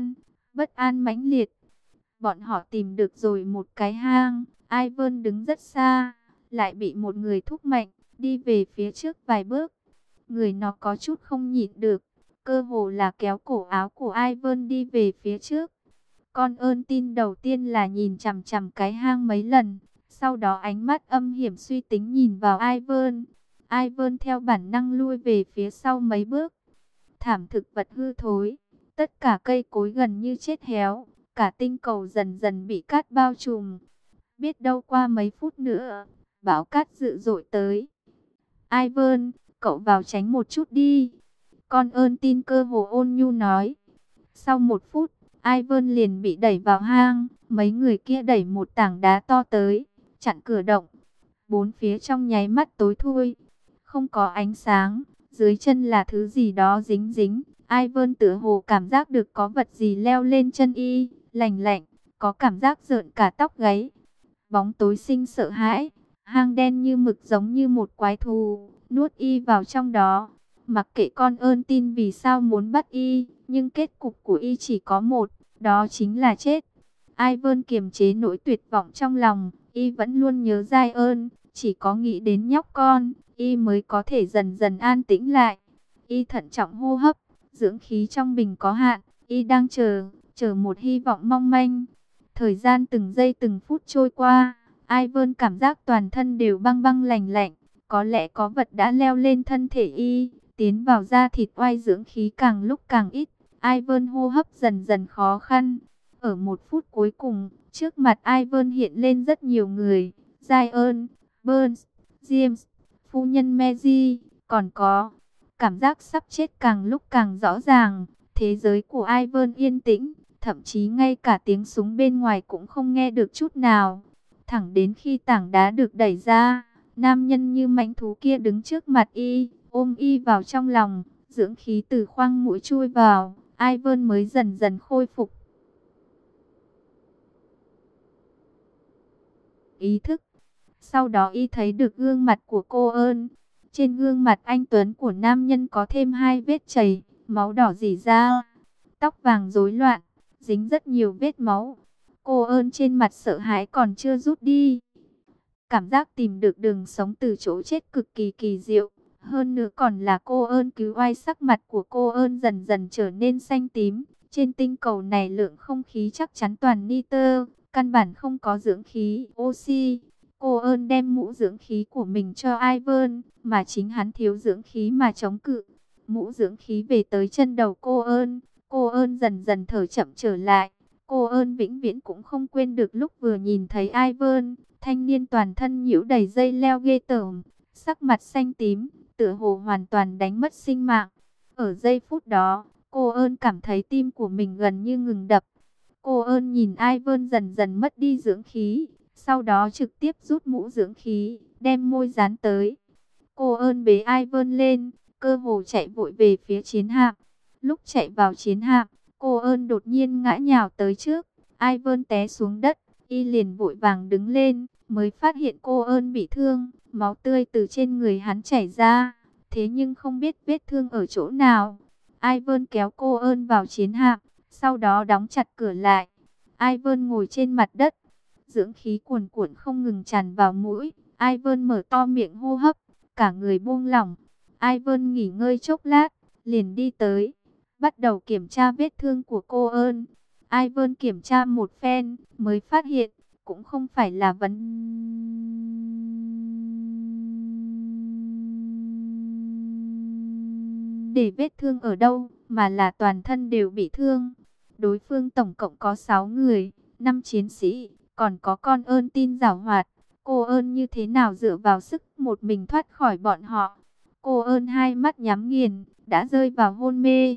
bất an mãnh liệt. Bọn họ tìm được rồi một cái hang. Ivan đứng rất xa, lại bị một người thúc mạnh, đi về phía trước vài bước. Người nó có chút không nhịn được, cơ hồ là kéo cổ áo của Ivan đi về phía trước. Con ơn tin đầu tiên là nhìn chằm chằm cái hang mấy lần, sau đó ánh mắt âm hiểm suy tính nhìn vào Ivan. Ivan theo bản năng lui về phía sau mấy bước. Thảm thực vật hư thối, tất cả cây cối gần như chết héo, cả tinh cầu dần dần bị cát bao trùm. Biết đâu qua mấy phút nữa, bão cát dữ dội tới. Ivan, cậu vào tránh một chút đi. Con ơn tin cơ hồ ôn nhu nói. Sau 1 phút, Ivan liền bị đẩy vào hang. Mấy người kia đẩy một tảng đá to tới, chặn cửa động. Bốn phía trong nháy mắt tối thui, không có ánh sáng. Dưới chân là thứ gì đó dính dính. Ivan tựa hồ cảm giác được có vật gì leo lên chân y, lành lạnh, có cảm giác rợn cả tóc gáy. Bóng tối sinh sợ hãi, hang đen như mực giống như một quái thú, nuốt y vào trong đó. Mặc kệ con ơn tin vì sao muốn bắt y, nhưng kết cục của y chỉ có một, đó chính là chết. Ivan kiềm chế nỗi tuyệt vọng trong lòng, y vẫn luôn nhớ Giai ơn, chỉ có nghĩ đến nhóc con, y mới có thể dần dần an tĩnh lại. Y thận trọng hô hấp, dưỡng khí trong bình có hạn, y đang chờ một hy vọng mong manh. Thời gian từng giây từng phút trôi qua, Ivan cảm giác toàn thân đều băng băng lạnh lạnh, có lẽ có vật đã leo lên thân thể y, tiến vào da thịt oai dưỡng khí càng lúc càng ít. Ivan hô hấp dần dần khó khăn. Ở 1 phút cuối cùng, trước mặt Ivan hiện lên rất nhiều người. Giai ơn, Burns, James, phu nhân Mary, còn có cảm giác sắp chết càng lúc càng rõ ràng. Thế giới của Ivan yên tĩnh, thậm chí ngay cả tiếng súng bên ngoài cũng không nghe được chút nào. Thẳng đến khi tảng đá được đẩy ra, Nam nhân như mãnh thú kia đứng trước mặt y, ôm y vào trong lòng, dưỡng khí từ khoang mũi chui vào, Ivan mới dần dần khôi phục ý thức. Sau đó y thấy được gương mặt của cô ơn. Trên gương mặt anh tuấn của nam nhân có thêm hai vết chảy, máu đỏ rỉ ra, tóc vàng rối loạn, dính rất nhiều vết máu. Cô ơn trên mặt sợ hãi còn chưa rút đi. Cảm giác tìm được đường sống từ chỗ chết cực kỳ kỳ diệu. Hơn nữa còn là cô ơn cứu oai, sắc mặt của cô ơn dần dần trở nên xanh tím. Trên tinh cầu này lượng không khí chắc chắn toàn nitơ, căn bản không có dưỡng khí, oxy. Cô ơn đem mũ dưỡng khí của mình cho Ivan, mà chính hắn thiếu dưỡng khí mà chống cự. Mũ dưỡng khí về tới chân đầu cô ơn dần dần thở chậm trở lại. Cô ơn vĩnh viễn cũng không quên được lúc vừa nhìn thấy Ivan, thanh niên toàn thân nhiễu đầy dây leo ghê tởm, sắc mặt xanh tím, tựa hồ hoàn toàn đánh mất sinh mạng. Ở giây phút đó, cô ơn cảm thấy tim của mình gần như ngừng đập. Cô ơn nhìn Ivan dần dần mất đi dưỡng khí, sau đó trực tiếp rút mũ dưỡng khí, đem môi dán tới. Cô ơn bế Ivan lên, cơ hồ chạy vội về phía chiến hạm. Lúc chạy vào chiến hạm, cô ơn đột nhiên ngã nhào tới trước. Ivan té xuống đất, y liền vội vàng đứng lên, mới phát hiện cô ơn bị thương, máu tươi từ trên người hắn chảy ra. Thế nhưng không biết vết thương ở chỗ nào. Ivan kéo cô ơn vào chiến hạm, sau đó đóng chặt cửa lại. Ivan ngồi trên mặt đất, dưỡng khí cuồn cuộn không ngừng tràn vào mũi. Ivan mở to miệng hô hấp, cả người buông lỏng. Ivan nghỉ ngơi chốc lát, liền đi tới, bắt đầu kiểm tra vết thương của cô ơn. Ivan kiểm tra một phen, mới phát hiện, cũng không phải là vấn đề vết thương ở đâu, mà là toàn thân đều bị thương. Đối phương tổng cộng có 6 người, 5 chiến sĩ, còn có con ơn tin giảo hoạt. Cô ơn như thế nào dựa vào sức một mình thoát khỏi bọn họ. Cô ơn hai mắt nhắm nghiền, đã rơi vào hôn mê.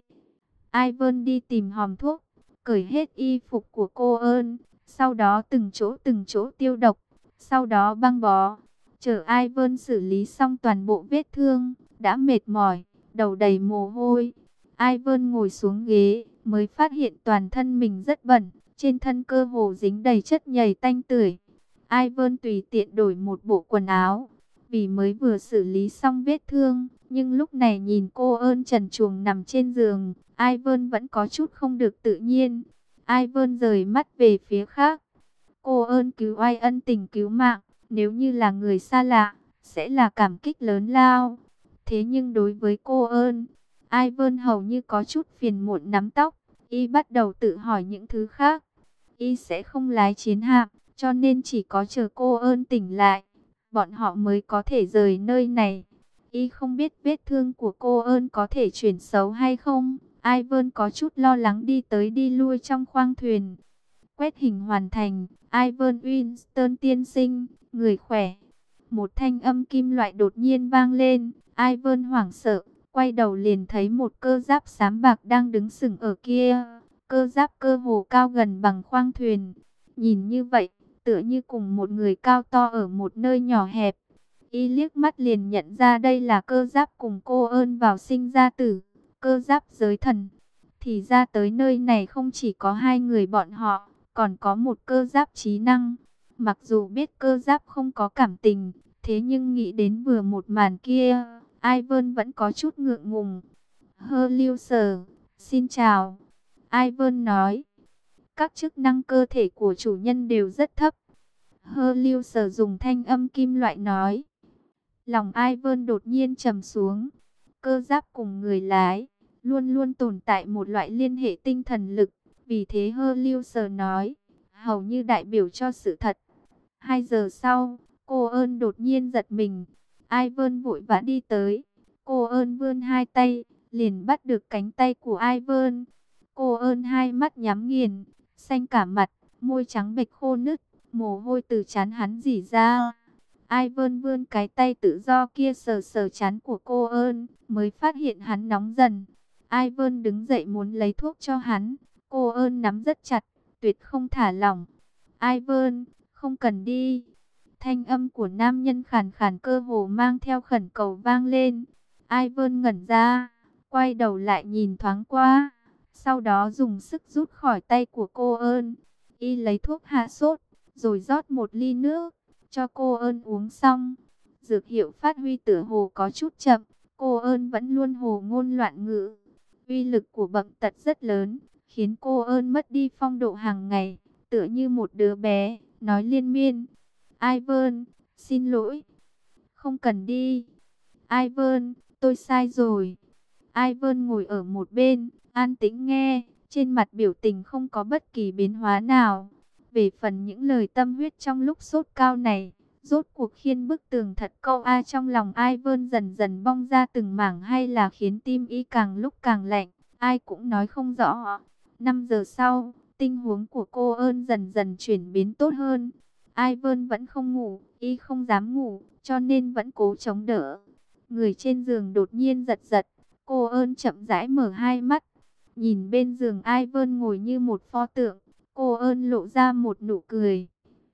Ivan đi tìm hòm thuốc, cởi hết y phục của cô ơn, sau đó từng chỗ tiêu độc, sau đó băng bó. Chờ Ivan xử lý xong toàn bộ vết thương, đã mệt mỏi, đầu đầy mồ hôi. Ivan ngồi xuống ghế, mới phát hiện toàn thân mình rất bẩn, trên thân cơ hồ dính đầy chất nhầy tanh tưởi. Ivan tùy tiện đổi một bộ quần áo, vì mới vừa xử lý xong vết thương, nhưng lúc này nhìn cô ơn trần truồng nằm trên giường, Ivan vẫn có chút không được tự nhiên. Ivan rời mắt về phía khác. Cô ơn cứu oai ân tình cứu mạng, nếu như là người xa lạ, sẽ là cảm kích lớn lao. Thế nhưng đối với cô ơn, Ivan hầu như có chút phiền muộn nắm tóc. Y bắt đầu tự hỏi những thứ khác. Y sẽ không lái chiến hạm, cho nên chỉ có chờ cô ơn tỉnh lại, bọn họ mới có thể rời nơi này. Y không biết vết thương của cô ơn có thể chuyển xấu hay không. Ivan có chút lo lắng đi tới đi lui trong khoang thuyền. Quét hình hoàn thành. Ivan Winston tiên sinh, người khỏe. Một thanh âm kim loại đột nhiên vang lên. Ivan hoảng sợ, quay đầu liền thấy một cơ giáp xám bạc đang đứng sừng ở kia. Cơ giáp cơ hồ cao gần bằng khoang thuyền. Nhìn như vậy, tựa như cùng một người cao to ở một nơi nhỏ hẹp. Y liếc mắt liền nhận ra đây là cơ giáp cùng cô ơn vào sinh ra tử, cơ giáp giới thần. Thì ra tới nơi này không chỉ có hai người bọn họ, còn có một cơ giáp trí năng. Mặc dù biết cơ giáp không có cảm tình, thế nhưng nghĩ đến vừa một màn kia, Ivan vẫn có chút ngượng ngùng. Hơ Lưu Sở, xin chào. Ivan nói, các chức năng cơ thể của chủ nhân đều rất thấp. Hơ Lưu Sở dùng thanh âm kim loại nói. Lòng Ivan đột nhiên trầm xuống. Cơ giáp cùng người lái luôn luôn tồn tại một loại liên hệ tinh thần lực. Vì thế Hơ Lưu Sở nói, hầu như đại biểu cho sự thật. 2 giờ sau, cô ơn đột nhiên giật mình. Ivan vội vã đi tới. Cô ơn vươn hai tay, liền bắt được cánh tay của Ivan. Cô ơn hai mắt nhắm nghiền, xanh cả mặt, môi trắng bệch khô nứt, mồ hôi từ trán hắn rỉ ra. Ivan vươn cái tay tự do kia sờ sờ trán của cô ơn, mới phát hiện hắn nóng dần. Ivan đứng dậy muốn lấy thuốc cho hắn, cô ơn nắm rất chặt, tuyệt không thả lỏng. Ivan, không cần đi. Thanh âm của nam nhân khàn khàn cơ hồ mang theo khẩn cầu vang lên. Ivan ngẩn ra, quay đầu lại nhìn thoáng qua, sau đó dùng sức rút khỏi tay của cô ơn. Y lấy thuốc hạ sốt, rồi rót một ly nước, cho cô ơn uống xong. Dược hiệu phát huy tựa hồ có chút chậm, cô ơn vẫn luôn hồ ngôn loạn ngữ. Uy lực của bậm tật rất lớn, khiến cô ơn mất đi phong độ hàng ngày, tựa như một đứa bé, nói liên miên. Ivan, xin lỗi. Không cần đi. Ivan, tôi sai rồi. Ivan ngồi ở một bên, an tĩnh nghe, trên mặt biểu tình không có bất kỳ biến hóa nào. Về phần những lời tâm huyết trong lúc sốt cao này, rốt cuộc khiến bức tường thật câu A trong lòng Ivan dần dần bong ra từng mảng hay là khiến tim y càng lúc càng lạnh, ai cũng nói không rõ. 5 giờ sau, tình huống của cô ơn dần dần chuyển biến tốt hơn. Ivan vẫn không ngủ, y không dám ngủ, cho nên vẫn cố chống đỡ. Người trên giường đột nhiên giật giật, cô ơn chậm rãi mở hai mắt. Nhìn bên giường Ivan ngồi như một pho tượng, cô ơn lộ ra một nụ cười.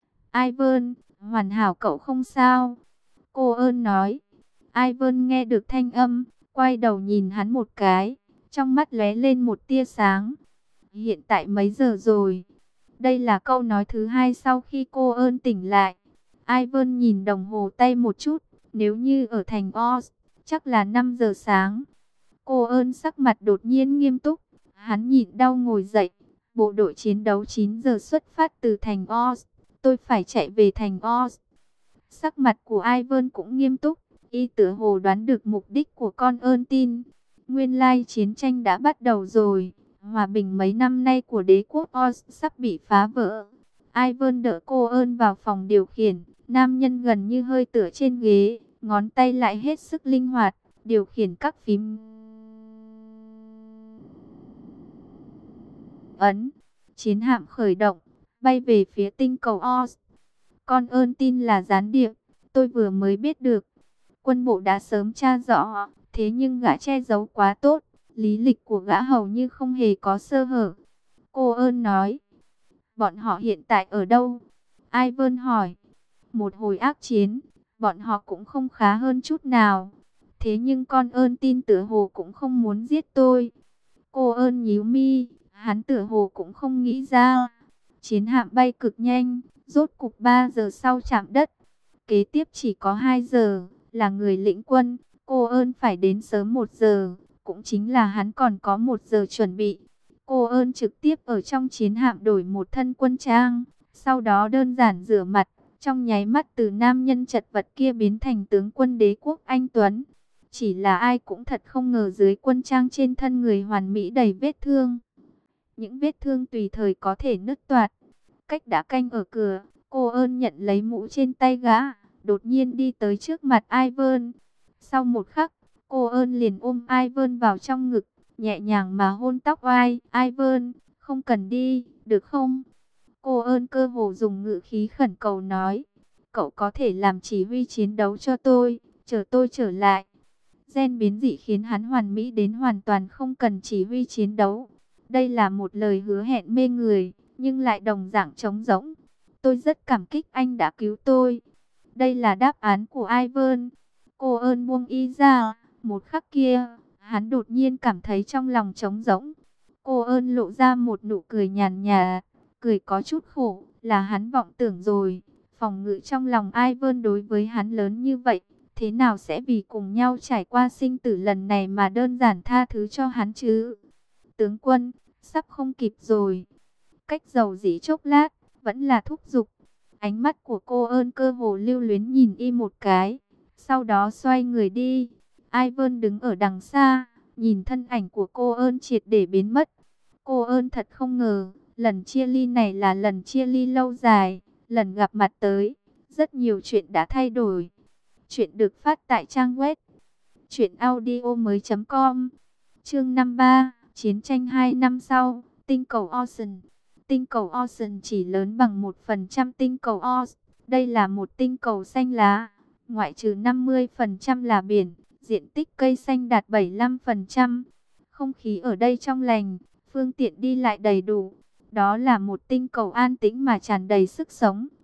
Ivan, hoàn hảo cậu không sao. Cô ơn nói. Ivan nghe được thanh âm, quay đầu nhìn hắn một cái, trong mắt lóe lên một tia sáng. Hiện tại mấy giờ rồi? Đây là câu nói thứ hai sau khi cô ơn tỉnh lại. Ivan nhìn đồng hồ tay một chút, nếu như ở thành Oz, chắc là 5 giờ sáng. Cô ơn sắc mặt đột nhiên nghiêm túc, hắn nhịn đau ngồi dậy. Bộ đội chiến đấu 9 giờ xuất phát từ thành Oz, tôi phải chạy về thành Oz. Sắc mặt của Ivan cũng nghiêm túc, y tựa hồ đoán được mục đích của con ơn tin. Nguyên lai chiến tranh đã bắt đầu rồi, hòa bình mấy năm nay của đế quốc Oz sắp bị phá vỡ. Ivan đỡ cô ơn vào phòng điều khiển, nam nhân gần như hơi tựa trên ghế, ngón tay lại hết sức linh hoạt, điều khiển các phím ấn. Chiến hạm khởi động, bay về phía tinh cầu Oz. Con ơn tin là gián điệp, tôi vừa mới biết được. Quân bộ đã sớm tra rõ, thế nhưng gã che giấu quá tốt, lý lịch của gã hầu như không hề có sơ hở. Cô ơn nói, bọn họ hiện tại ở đâu? Ivan hỏi, một hồi ác chiến, bọn họ cũng không khá hơn chút nào. Thế nhưng con ơn tin tựa hồ cũng không muốn giết tôi. Cô ơn nhíu mi, hắn tựa hồ cũng không nghĩ ra. Chiến hạm bay cực nhanh, rốt cục 3 giờ sau chạm đất. Kế tiếp chỉ có 2 giờ, là người lĩnh quân, cô ơn phải đến sớm 1 giờ, cũng chính là hắn còn có 1 giờ chuẩn bị. Cô ơn trực tiếp ở trong chiến hạm đổi một thân quân trang, sau đó đơn giản rửa mặt, trong nháy mắt từ nam nhân chật vật kia biến thành tướng quân đế quốc anh tuấn. Chỉ là ai cũng thật không ngờ dưới quân trang trên thân người hoàn mỹ đầy vết thương. Những vết thương tùy thời có thể nứt toạc. Cách đã canh ở cửa, cô ơn nhận lấy mũ trên tay gã, đột nhiên đi tới trước mặt Ivan. Sau một khắc, cô ơn liền ôm Ivan vào trong ngực, nhẹ nhàng mà hôn tóc vai. Ivan, không cần đi, được không? Cô ơn cơ hồ dùng ngữ khí khẩn cầu nói, cậu có thể làm chỉ huy chiến đấu cho tôi, chờ tôi trở lại. Gen biến dị khiến hắn hoàn mỹ đến hoàn toàn không cần chỉ huy chiến đấu. Đây là một lời hứa hẹn mê người, nhưng lại đồng dạng trống rỗng. Tôi rất cảm kích anh đã cứu tôi. Đây là đáp án của Ivan. Cô ơn buông y ra, một khắc kia, hắn đột nhiên cảm thấy trong lòng trống rỗng. Cô ơn lộ ra một nụ cười nhàn nhạt, cười có chút khổ, là hắn vọng tưởng rồi. Phòng ngự trong lòng Ivan đối với hắn lớn như vậy, thế nào sẽ vì cùng nhau trải qua sinh tử lần này mà đơn giản tha thứ cho hắn chứ? Tướng quân, sắp không kịp rồi. Cách dầu dĩ chốc lát, vẫn là thúc giục. Ánh mắt của cô ơn cơ hồ lưu luyến nhìn y một cái, sau đó xoay người đi. Ivan đứng ở đằng xa, nhìn thân ảnh của cô ơn triệt để biến mất. Cô ơn thật không ngờ, lần chia ly này là lần chia ly lâu dài, lần gặp mặt tới, rất nhiều chuyện đã thay đổi. Chuyện được phát tại trang web truyệnaudiomoi.com. Chương 53, chiến tranh 2 năm sau, tinh cầu Ocean. Tinh cầu Ocean chỉ lớn bằng 1% tinh cầu Oz. Đây là một tinh cầu xanh lá, ngoại trừ 50% là biển, diện tích cây xanh đạt 75%. Không khí ở đây trong lành, phương tiện đi lại đầy đủ. Đó là một tinh cầu an tĩnh mà tràn đầy sức sống,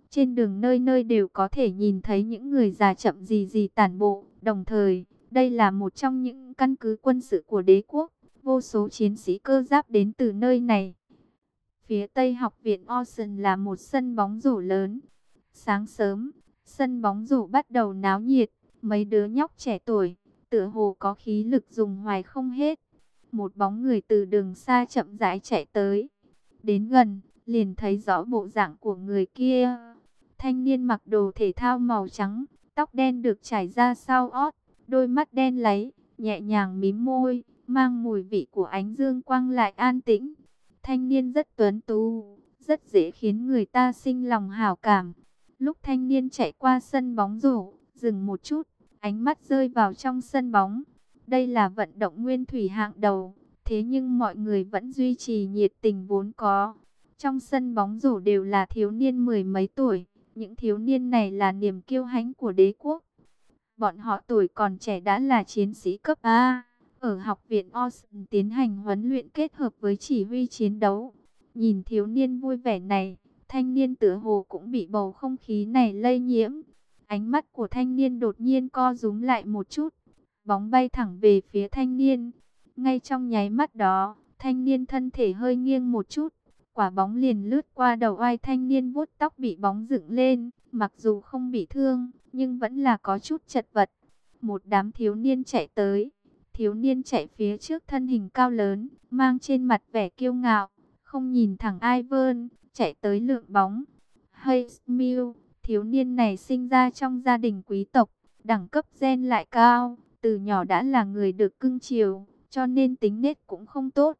Trên đường nơi nơi đều có thể nhìn thấy những người già chậm gì gì tản bộ. Đồng thời, đây là một trong những căn cứ quân sự của đế quốc. Vô số chiến sĩ cơ giáp đến từ nơi này. Phía tây học viện Ocean là một sân bóng rổ lớn. Sáng sớm, sân bóng rổ bắt đầu náo nhiệt. Mấy đứa nhóc trẻ tuổi, tựa hồ có khí lực dùng hoài không hết. Một bóng người từ đường xa chậm rãi chạy tới. Đến gần, liền thấy rõ bộ dạng của người kia. Thanh niên mặc đồ thể thao màu trắng, tóc đen được trải ra sau ót, đôi mắt đen láy, nhẹ nhàng mím môi, mang mùi vị của ánh dương quang lại an tĩnh. Thanh niên rất tuấn tú, rất dễ khiến người ta sinh lòng hảo cảm. Lúc thanh niên chạy qua sân bóng rổ, dừng một chút, ánh mắt rơi vào trong sân bóng. Đây là vận động nguyên thủy hạng đầu, thế nhưng mọi người vẫn duy trì nhiệt tình vốn có. Trong sân bóng rổ đều là thiếu niên mười mấy tuổi, những thiếu niên này là niềm kiêu hãnh của đế quốc. Bọn họ tuổi còn trẻ đã là chiến sĩ cấp A. Ở học viện Ocean tiến hành huấn luyện kết hợp với chỉ huy chiến đấu. Nhìn thiếu niên vui vẻ này, thanh niên tựa hồ cũng bị bầu không khí này lây nhiễm. Ánh mắt của thanh niên đột nhiên co rúm lại một chút. Bóng bay thẳng về phía thanh niên. Ngay trong nháy mắt đó, thanh niên thân thể hơi nghiêng một chút. Quả bóng liền lướt qua đầu vai thanh niên, vuốt tóc bị bóng dựng lên. Mặc dù không bị thương, nhưng vẫn là có chút chật vật. Một đám thiếu niên chạy tới. Thiếu niên chạy phía trước thân hình cao lớn, mang trên mặt vẻ kiêu ngạo, không nhìn thẳng Ivan, chạy tới lượng bóng. Hey Smil, thiếu niên này sinh ra trong gia đình quý tộc, đẳng cấp gen lại cao, từ nhỏ đã là người được cưng chiều, cho nên tính nết cũng không tốt.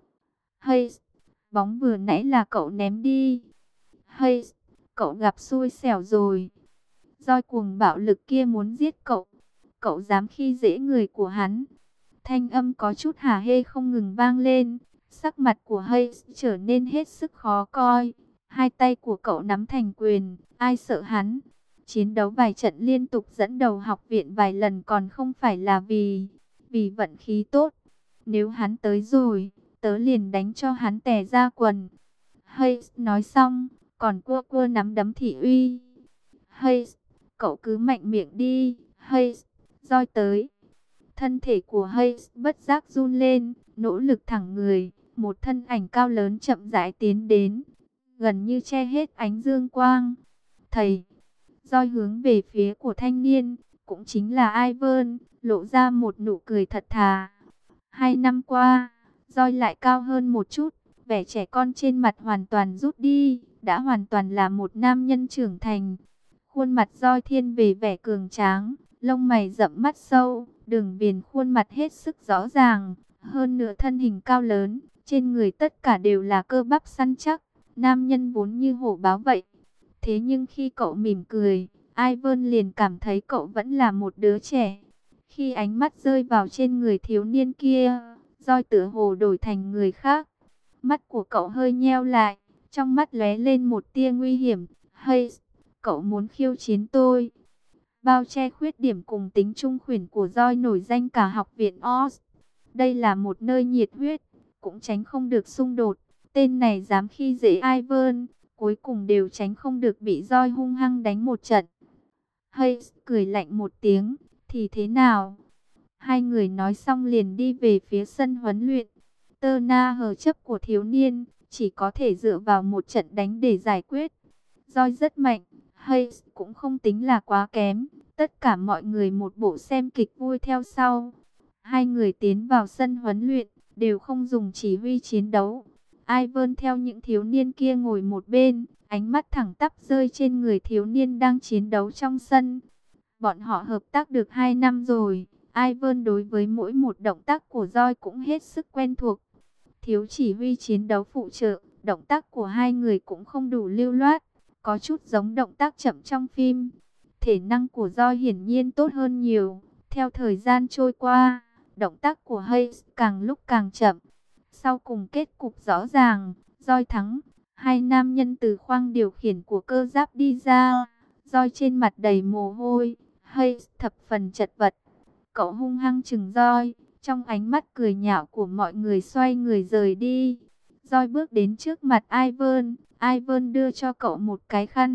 Hey, bóng vừa nãy là cậu ném đi. Hey, cậu gặp xui xẻo rồi. Roi cuồng bạo lực kia muốn giết cậu. Cậu dám khi dễ người của hắn. Thanh âm có chút hả hê không ngừng vang lên. Sắc mặt của Hayes trở nên hết sức khó coi. Hai tay của cậu nắm thành quyền. Ai sợ hắn? Chiến đấu vài trận liên tục dẫn đầu học viện vài lần còn không phải là vì vận khí tốt. Nếu hắn tới rồi, tớ liền đánh cho hắn tè ra quần. Hayes nói xong, còn cua cua nắm đấm thị uy. Hayes, cậu cứ mạnh miệng đi. Hayes, roi tới. Thân thể của Hayes bất giác run lên, nỗ lực thẳng người. Một thân ảnh cao lớn chậm rãi tiến đến, gần như che hết ánh dương quang. Thầy, roi hướng về phía của thanh niên, cũng chính là Ivan, lộ ra một nụ cười thật thà. 2 năm qua, roi lại cao hơn một chút, vẻ trẻ con trên mặt hoàn toàn rút đi, đã hoàn toàn là một nam nhân trưởng thành. Khuôn mặt roi thiên về vẻ cường tráng, lông mày rậm mắt sâu, đường viền khuôn mặt hết sức rõ ràng, hơn nửa thân hình cao lớn, trên người tất cả đều là cơ bắp săn chắc, nam nhân vốn như hổ báo vậy. Thế nhưng khi cậu mỉm cười, Ivan liền cảm thấy cậu vẫn là một đứa trẻ. Khi ánh mắt rơi vào trên người thiếu niên kia, roi tựa hồ đổi thành người khác. Mắt của cậu hơi nheo lại, trong mắt lóe lên một tia nguy hiểm. Hey, cậu muốn khiêu chiến tôi? Bao che khuyết điểm cùng tính trung khuyển của roi nổi danh cả học viện Oz. Đây là một nơi nhiệt huyết, cũng tránh không được xung đột. Tên này dám khi dễ Ivan, cuối cùng đều tránh không được bị roi hung hăng đánh một trận. Hayes cười lạnh một tiếng, thì thế nào? Hai người nói xong liền đi về phía sân huấn luyện. Tơ na hờ chấp của thiếu niên, chỉ có thể dựa vào một trận đánh để giải quyết. Roi rất mạnh, Hayes cũng không tính là quá kém. Tất cả mọi người một bộ xem kịch vui theo sau. Hai người tiến vào sân huấn luyện, đều không dùng chỉ huy chiến đấu. Ivan theo những thiếu niên kia ngồi một bên, ánh mắt thẳng tắp rơi trên người thiếu niên đang chiến đấu trong sân. Bọn họ hợp tác được 2 năm rồi. Ivan đối với mỗi một động tác của roi cũng hết sức quen thuộc. Thiếu chỉ huy chiến đấu phụ trợ, động tác của hai người cũng không đủ lưu loát, có chút giống động tác chậm trong phim. Thể năng của roi hiển nhiên tốt hơn nhiều. Theo thời gian trôi qua, động tác của Hayes càng lúc càng chậm. Sau cùng kết cục rõ ràng, roi thắng. Hai nam nhân từ khoang điều khiển của cơ giáp đi ra, roi trên mặt đầy mồ hôi, Hayes thập phần chật vật. Cậu hung hăng chừng roi, trong ánh mắt cười nhạo của mọi người xoay người rời đi. Roi bước đến trước mặt Ivan, Ivan đưa cho cậu một cái khăn,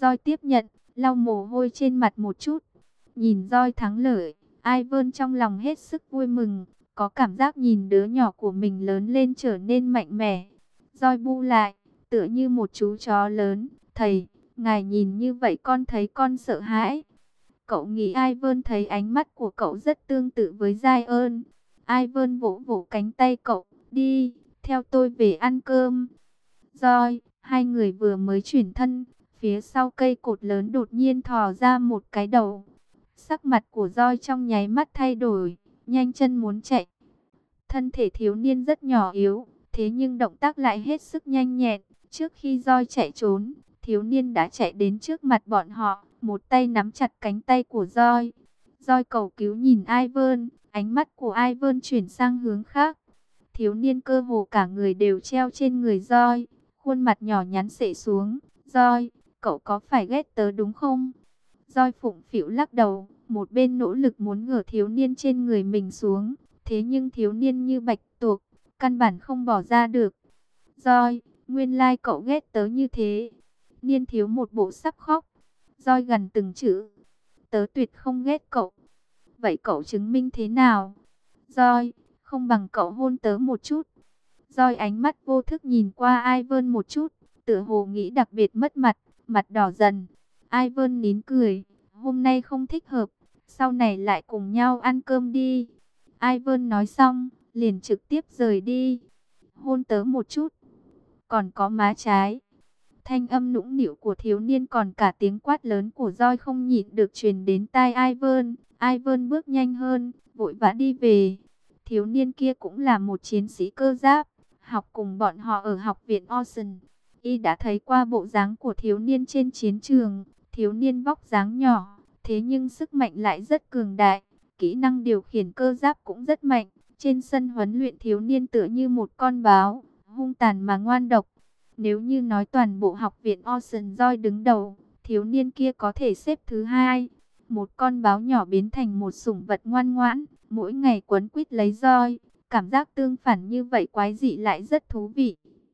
Roi tiếp nhận, lau mồ hôi trên mặt một chút. Nhìn Roi thắng lợi, Ivan trong lòng hết sức vui mừng, có cảm giác nhìn đứa nhỏ của mình lớn lên trở nên mạnh mẽ. Roi bu lại, tựa như một chú chó lớn. Thầy, ngài nhìn như vậy con thấy con sợ hãi. Cậu nghĩ Ivan thấy ánh mắt của cậu rất tương tự với Zion. Ivan vỗ vỗ cánh tay cậu, đi, theo tôi về ăn cơm. Roi, hai người vừa mới chuyển thân, phía sau cây cột lớn đột nhiên thò ra một cái đầu. Sắc mặt của Roi trong nháy mắt thay đổi, nhanh chân muốn chạy. Thân thể thiếu niên rất nhỏ yếu, thế nhưng động tác lại hết sức nhanh nhẹn. Trước khi Roi chạy trốn, thiếu niên đã chạy đến trước mặt bọn họ, một tay nắm chặt cánh tay của Roi. Roi cầu cứu nhìn Ivan, ánh mắt của Ivan chuyển sang hướng khác. Thiếu niên cơ hồ cả người đều treo trên người Roi, khuôn mặt nhỏ nhắn xệ xuống. Roi, cậu có phải ghét tớ đúng không? Roi phụng phịu lắc đầu, một bên nỗ lực muốn ngửa thiếu niên trên người mình xuống. Thế nhưng thiếu niên như bạch tuộc, căn bản không bỏ ra được. Roi, nguyên lai cậu ghét tớ như thế. Niên thiếu một bộ sắp khóc. Roi gần từng chữ. Tớ tuyệt không ghét cậu. Vậy cậu chứng minh thế nào? Roi, không bằng cậu hôn tớ một chút. Roi ánh mắt vô thức nhìn qua Ivan một chút, tựa hồ nghĩ đặc biệt mất mặt, mặt đỏ dần. Ivan nín cười, hôm nay không thích hợp, sau này lại cùng nhau ăn cơm đi. Ivan nói xong, liền trực tiếp rời đi. Hôn tớ một chút, còn có má trái. Thanh âm nũng nịu của thiếu niên còn cả tiếng quát lớn của Roi không nhịn được truyền đến tai Ivan. Ivan bước nhanh hơn, vội vã đi về. Thiếu niên kia cũng là một chiến sĩ cơ giáp, học cùng bọn họ ở học viện Ocean. Y đã thấy qua bộ dáng của thiếu niên trên chiến trường. Thiếu niên vóc dáng nhỏ, thế nhưng sức mạnh lại rất cường đại. Kỹ năng điều khiển cơ giáp cũng rất mạnh. Trên sân huấn luyện thiếu niên tựa như một con báo, hung tàn mà ngoan độc. Nếu như nói toàn bộ học viện Ocean Roi đứng đầu, thiếu niên kia có thể xếp thứ hai. Một con báo nhỏ biến thành một sủng vật ngoan ngoãn, mỗi ngày quấn quýt lấy Roi. Cảm giác tương phản như vậy quái dị lại rất thú vị.